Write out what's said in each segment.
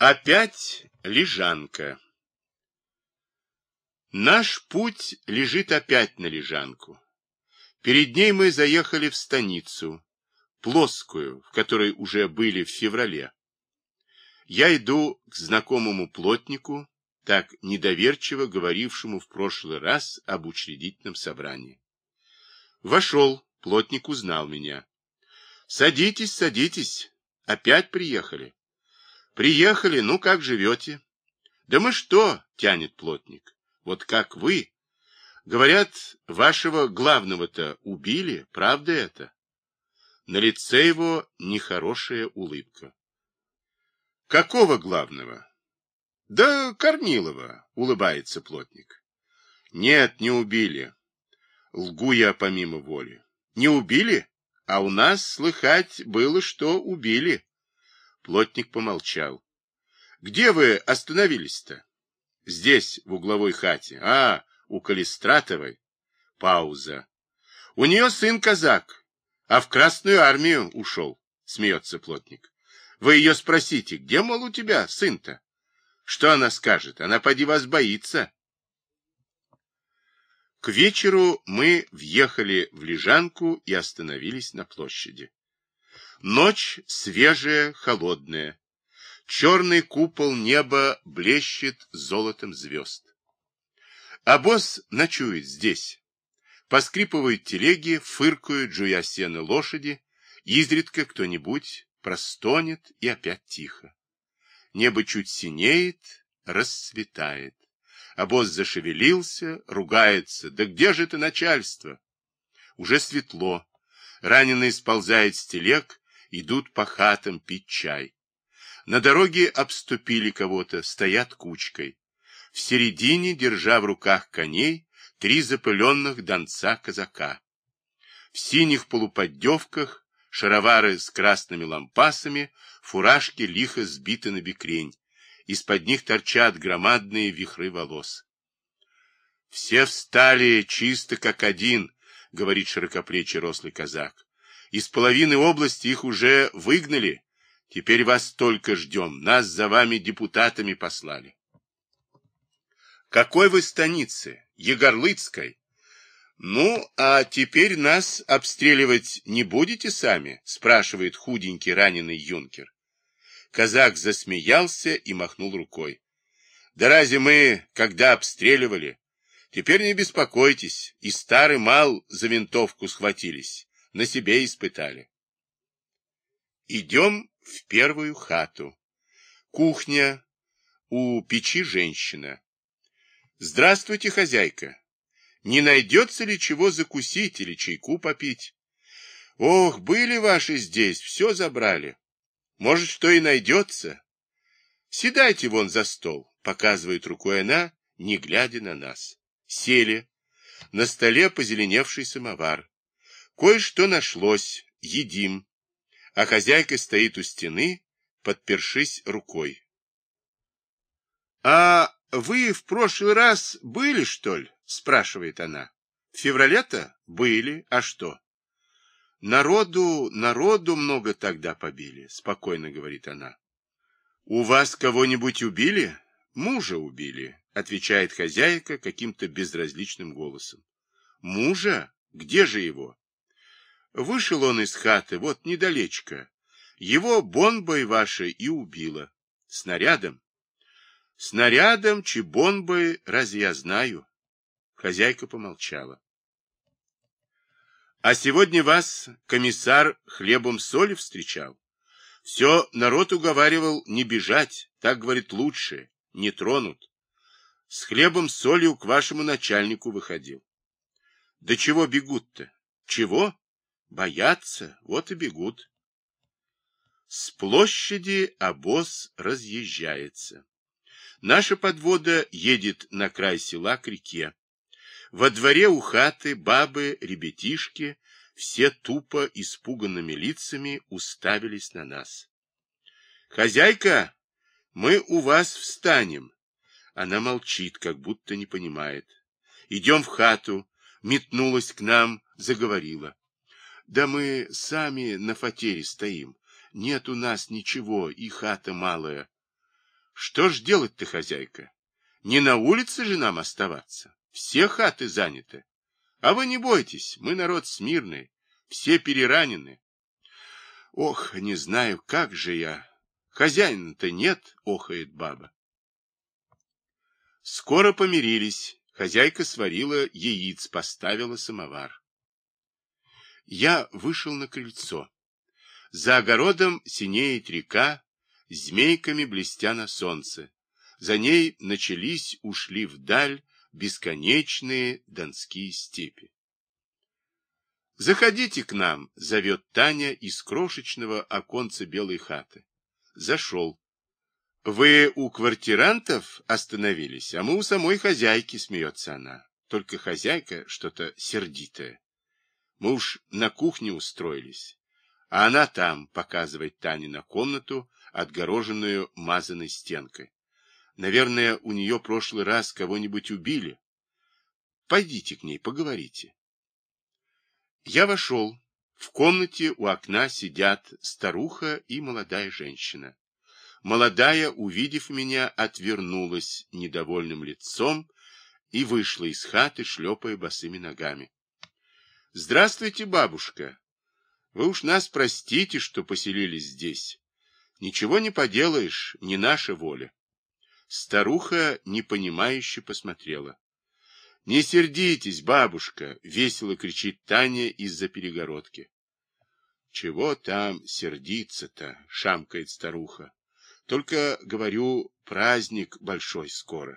Опять Лежанка. Наш путь лежит опять на Лежанку. Перед ней мы заехали в станицу, Плоскую, в которой уже были в феврале. Я иду к знакомому плотнику, так недоверчиво говорившему в прошлый раз об учредительном собрании. Вошел, плотник узнал меня. «Садитесь, садитесь, опять приехали». «Приехали, ну как живете?» «Да мы что?» — тянет плотник. «Вот как вы. Говорят, вашего главного-то убили, правда это?» На лице его нехорошая улыбка. «Какого главного?» «Да Корнилова», — улыбается плотник. «Нет, не убили. Лгу я помимо воли. Не убили? А у нас, слыхать, было, что убили». Плотник помолчал. «Где вы остановились-то?» «Здесь, в угловой хате». «А, у Калистратовой». Пауза. «У нее сын казак, а в Красную армию ушел», — смеется плотник. «Вы ее спросите, где, мол, у тебя сын-то? Что она скажет? Она поди вас боится». К вечеру мы въехали в Лежанку и остановились на площади. Ночь свежая, холодная. Черный купол неба блещет золотом звезд. Обоз ночует здесь. Поскрипывают телеги, фыркают, жуя сено лошади. Изредка кто-нибудь простонет, и опять тихо. Небо чуть синеет, расцветает. Обоз зашевелился, ругается. «Да где же это начальство?» Уже светло. Раненые сползают с телег, идут по хатам пить чай. На дороге обступили кого-то, стоят кучкой. В середине, держа в руках коней, 3 запыленных донца-казака. В синих полуподдевках, шаровары с красными лампасами, фуражки лихо сбиты на бекрень. Из-под них торчат громадные вихры волос. «Все встали чисто как один», — говорит широкоплечий рослый казак. «Из половины области их уже выгнали. Теперь вас только ждем. Нас за вами депутатами послали». «Какой вы станицы? Егорлыцкой?» «Ну, а теперь нас обстреливать не будете сами?» — спрашивает худенький раненый юнкер. Казак засмеялся и махнул рукой. «Да разве мы когда обстреливали? Теперь не беспокойтесь, и старый мал за винтовку схватились, на себе испытали». Идем в первую хату. Кухня, у печи женщина. «Здравствуйте, хозяйка. Не найдется ли чего закусить или чайку попить?» «Ох, были ваши здесь, все забрали. Может, что и найдется. Седайте вон за стол», — показывает рукой она, не глядя на нас. Сели. На столе позеленевший самовар. Кое-что нашлось, едим. А хозяйка стоит у стены, подпершись рукой. «А вы в прошлый раз были, что ли?» — спрашивает она. «В феврале-то были, а что?» Народу много тогда побили», — спокойно говорит она. «У вас кого-нибудь убили?» «Мужа убили», — отвечает хозяйка каким-то безразличным голосом. «Мужа? Где же его?» «Вышел он из хаты, вот недалечко. Его бомбой вашей и убило. Снарядом?» «Снарядом, чи бомбой, разве я знаю?» Хозяйка помолчала. «А сегодня вас комиссар хлебом-солью встречал? Все народ уговаривал не бежать, так, говорит, лучше, не тронут. С хлебом-солью к вашему начальнику выходил». «Да чего бегут-то? Чего? Боятся, вот и бегут». С площади обоз разъезжается. Наша подвода едет на край села к реке. Во дворе у хаты бабы, ребятишки, все тупо испуганными лицами уставились на нас. «Хозяйка, мы у вас встанем». Она молчит, как будто не понимает. «Идем в хату», метнулась к нам, заговорила. «Да мы сами на фатере стоим. Нет у нас ничего, и хата малая». Что ж делать-то, хозяйка? Не на улице же нам оставаться. Все хаты заняты. А вы не бойтесь, мы народ смирный, все переранены. Ох, не знаю, как же я. Хозяина-то нет, охает баба. Скоро помирились. Хозяйка сварила яиц, поставила самовар. Я вышел на крыльцо. За огородом синеет река, змейками блестя на солнце. За ней начались, ушли вдаль бесконечные донские степи. «Заходите к нам», — зовет Таня из крошечного оконца белой хаты. Зашел. «Вы у квартирантов остановились, а мы у самой хозяйки», — смеется она. Только хозяйка что-то сердитая. Мы уж на кухне устроились, а она там, показывает Тане на комнату, отгороженную мазаной стенкой. Наверное, у нее прошлый раз кого-нибудь убили. Пойдите к ней, поговорите. Я вошел. В комнате у окна сидят старуха и молодая женщина. Молодая, увидев меня, отвернулась недовольным лицом и вышла из хаты, шлепая босыми ногами. — Здравствуйте, бабушка. Вы уж нас простите, что поселились здесь. Ничего не поделаешь, не наша воля. Старуха непонимающе посмотрела. — Не сердитесь, бабушка, — весело кричит Таня из-за перегородки. — Чего там сердиться-то, — шамкает старуха. — Только, говорю, праздник большой скоро.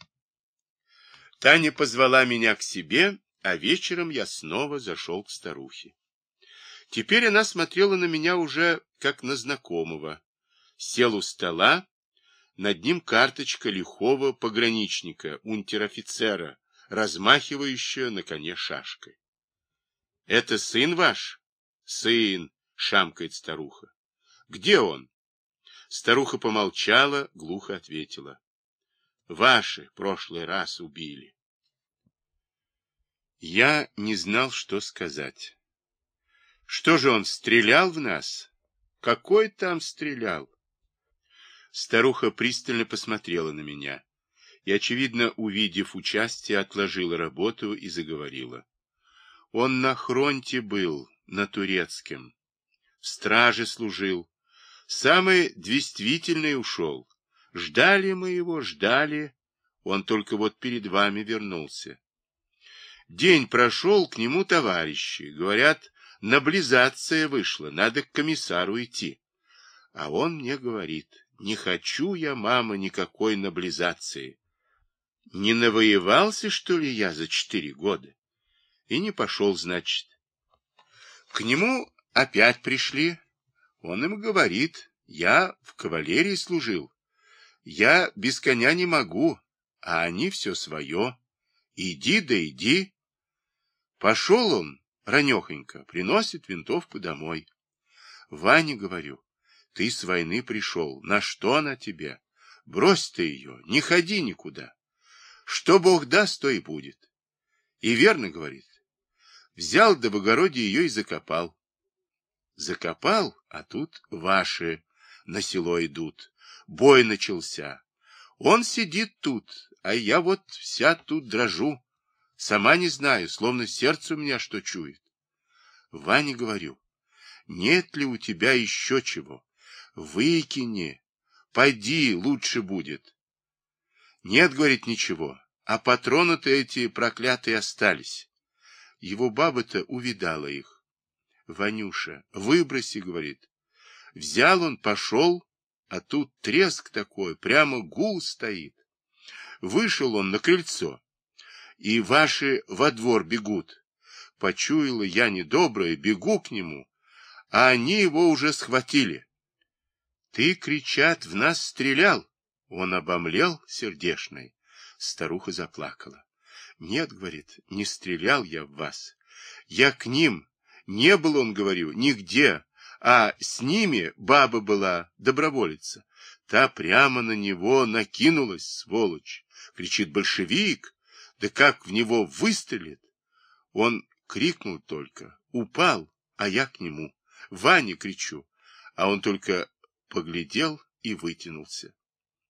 Таня позвала меня к себе, а вечером я снова зашел к старухе. Теперь она смотрела на меня уже как на знакомого. Сел у стола, над ним карточка лихого пограничника, унтер-офицера, размахивающая на коне шашкой. — Это сын ваш? — Сын, — шамкает старуха. — Где он? Старуха помолчала, глухо ответила. — Ваши прошлый раз убили. Я не знал, что сказать. Что же он, стрелял в нас? Какой там стрелял? Старуха пристально посмотрела на меня и, очевидно, увидев участие, отложила работу и заговорила. Он на фронте был, на турецком, в страже служил, самый действительный ушел. Ждали мы его, ждали, он только вот перед вами вернулся. День прошел, к нему товарищи, говорят, наблизация вышла, надо к комиссару идти. А он мне говорит, не хочу я, мама, никакой наблизации. Не навоевался, что ли, я за 4 года? И не пошел, значит. К нему опять пришли. Он им говорит, я в кавалерии служил. Я без коня не могу, а они все свое. Иди да иди. Пошел он, ранехонько, приносит винтовку домой. Ваня, говорю, ты с войны пришел, на что она тебе? Брось ты ее, не ходи никуда. Что Бог даст, то и будет. И верно, говорит. Взял да в огороде ее и закопал. Закопал, а тут ваши на село идут. Бой начался. Он сидит тут, а я вот вся тут дрожу. Сама не знаю, словно сердце у меня что чует. Ване говорю, нет ли у тебя еще чего? Выкини, пойди, лучше будет. Нет, говорит, ничего, а патроны-то эти проклятые остались. Его баба-то увидала их. Ванюша, выброси, говорит. Взял он, пошел, а тут треск такой, прямо гул стоит. Вышел он на крыльцо, и ваши во двор бегут. Почуяла я недоброе, бегу к нему, а они его уже схватили. Ты, кричат, в нас стрелял. Он обомлел сердешный. Старуха заплакала. Нет, говорит, не стрелял я в вас. Я к ним. Не был он, говорю, нигде. А с ними баба была, доброволица. Та прямо на него накинулась, сволочь. Кричит, большевик. Да как в него выстрелит? Он крикнул только. Упал, а я к нему. Ваня, кричу. А он только поглядел и вытянулся.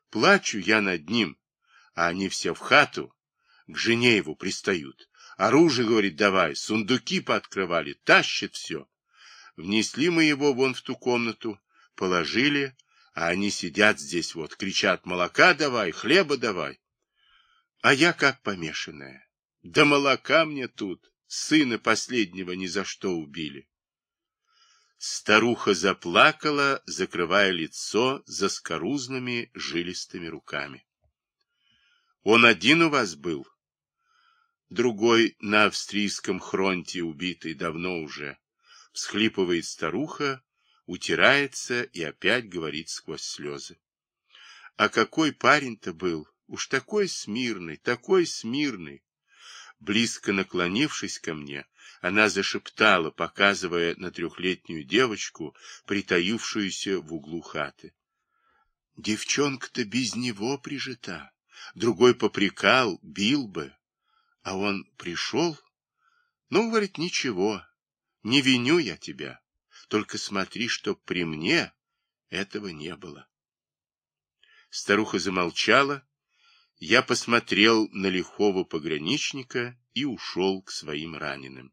Плачу я над ним, а они все в хату, к жене его пристают. Оружие, говорит, давай, сундуки пооткрывали, тащит все. Внесли мы его вон в ту комнату, положили, а они сидят здесь вот, кричат: молока давай, хлеба давай. А я как помешанная. Да молока мне тут, сына последнего ни за что убили. Старуха заплакала, закрывая лицо заскорузлыми жилистыми руками. Он один у вас был? Другой на австрийском фронте убитый давно уже. Всхлипывает старуха, утирается и опять говорит сквозь слезы. А какой парень-то был? Уж такой смирный, такой смирный. Близко наклонившись ко мне, она зашептала, показывая на 3-летнюю девочку, притаившуюся в углу хаты. Девчонка-то без него прижита. Другой попрекал, бил бы. А он пришел? Ну, говорит, ничего, не виню я тебя. Только смотри, чтоб при мне этого не было. Старуха замолчала. Я посмотрел на лихого пограничника и ушел к своим раненым.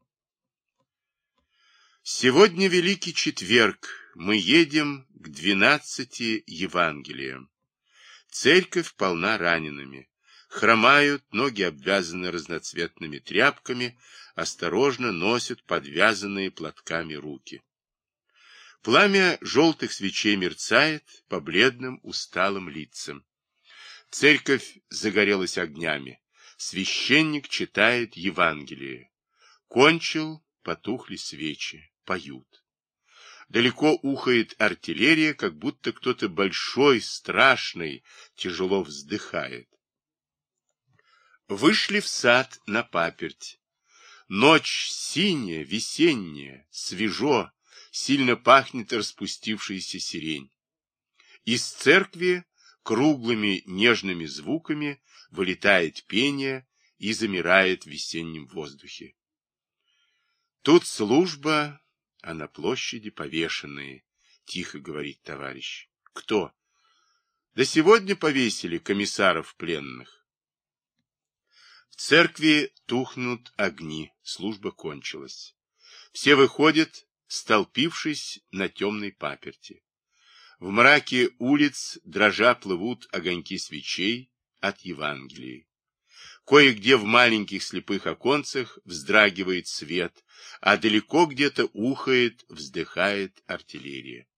Сегодня Великий Четверг. Мы едем к 12 Евангелиям. Церковь полна ранеными. Хромают, ноги обвязаны разноцветными тряпками, осторожно носят подвязанные платками руки. Пламя желтых свечей мерцает по бледным усталым лицам. Церковь загорелась огнями. Священник читает Евангелие. Кончил, потухли свечи, поют. Далеко ухает артиллерия, как будто кто-то большой, страшный, тяжело вздыхает. Вышли в сад на паперть. Ночь синяя, весенняя, свежо, сильно пахнет распустившаяся сирень. Из церкви круглыми нежными звуками вылетает пение и замирает в весеннем воздухе. Тут служба, а на площади повешенные, тихо говорит товарищ. Кто? Да сегодня повесили комиссаров пленных. В церкви тухнут огни, служба кончилась. Все выходят, столпившись на темной паперти. В мраке улиц дрожа плывут огоньки свечей от Евангелия. Кое-где в маленьких слепых оконцах вздрагивает свет, а далеко где-то ухает, вздыхает артиллерия.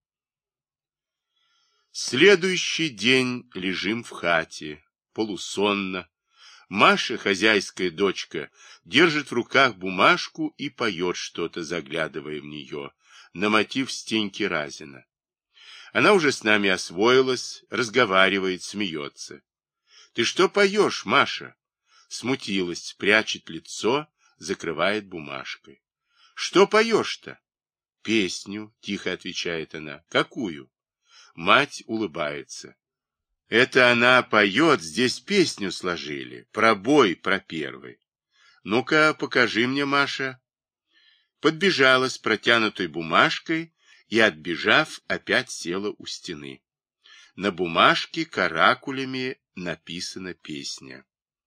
Следующий день лежим в хате, полусонно. Маша, хозяйская дочка, держит в руках бумажку и поет что-то, заглядывая в нее, на мотив Стеньки Разина. Она уже с нами освоилась, разговаривает, смеется. — Ты что поешь, Маша? Смутилась, прячет лицо, закрывает бумажкой. — Что поешь-то? — Песню, — тихо отвечает она. — Какую? Мать улыбается. Это она поет, здесь песню сложили, про бой, про первый. Ну-ка, покажи мне, Маша. Подбежала с протянутой бумажкой и, отбежав, опять села у стены. На бумажке каракулями написана песня.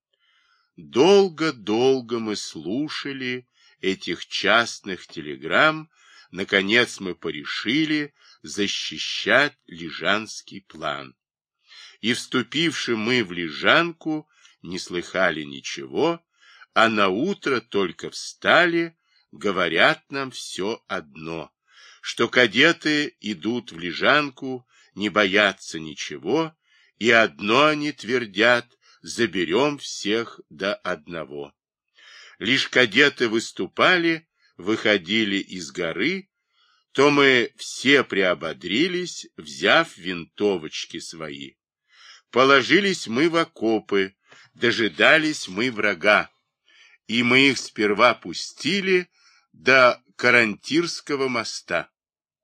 Долго-долго мы слушали этих частных телеграмм, наконец мы порешили защищать Лежанский план. И, вступивши мы в Лежанку, не слыхали ничего, а наутро только встали, говорят нам все одно, что кадеты идут в Лежанку, не боятся ничего, и одно они твердят: заберем всех до одного. Лишь кадеты выступали, выходили из горы, то мы все приободрились, взяв винтовочки свои. Положились мы в окопы, дожидались мы врага, и мы их сперва пустили до Карантирского моста.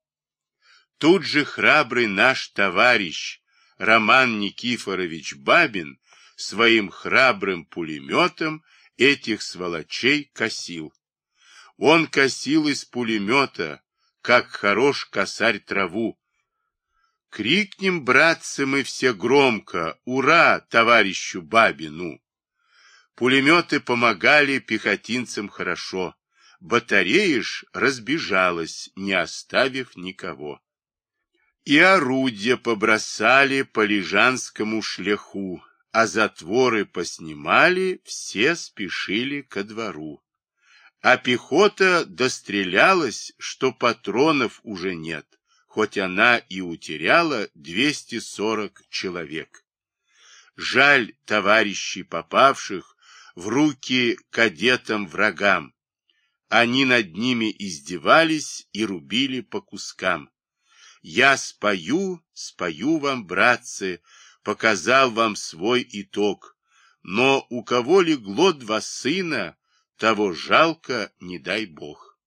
Тут же храбрый наш товарищ Роман Никифорович Бабин своим храбрым пулеметом этих сволочей косил. Он косил из пулемета, как хорош косарь траву. Крикнем, братцы, мы все громко: «Ура, товарищу Бабину!» Пулеметы помогали пехотинцам хорошо. Батарея ж разбежалась, не оставив никого. И орудия побросали по Лежанскому шляху, а затворы поснимали, все спешили ко двору. А пехота дострелялась, что патронов уже нет, хоть она и утеряла 240 человек. Жаль товарищей попавших в руки кадетам-врагам. Они над ними издевались и рубили по кускам. Я спою, спою вам, братцы, показал вам свой итог, но у кого легло 2 сына, того жалко, не дай бог.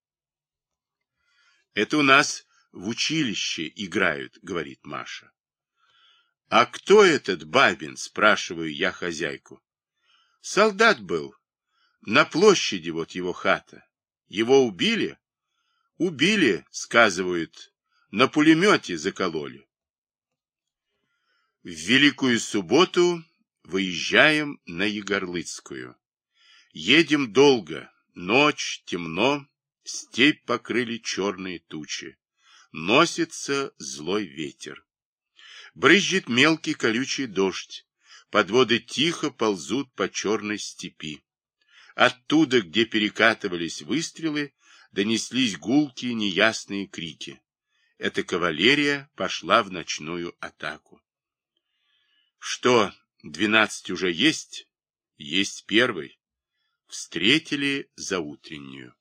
Это у нас в училище играют, говорит Маша. А кто этот Бабин, спрашиваю я хозяйку. Солдат был. На площади вот его хата. Его убили? Убили, сказывают, на пулемете закололи. В Великую Субботу выезжаем на Егорлыцкую. Едем долго, ночь, темно, степь покрыли черные тучи. Носится злой ветер. Брызжет мелкий колючий дождь. Подводы тихо ползут по черной степи. Оттуда, где перекатывались выстрелы, донеслись гулкие неясные крики. Эта кавалерия пошла в ночную атаку. Что, 12 уже есть? Есть первый. Встретили заутреннюю.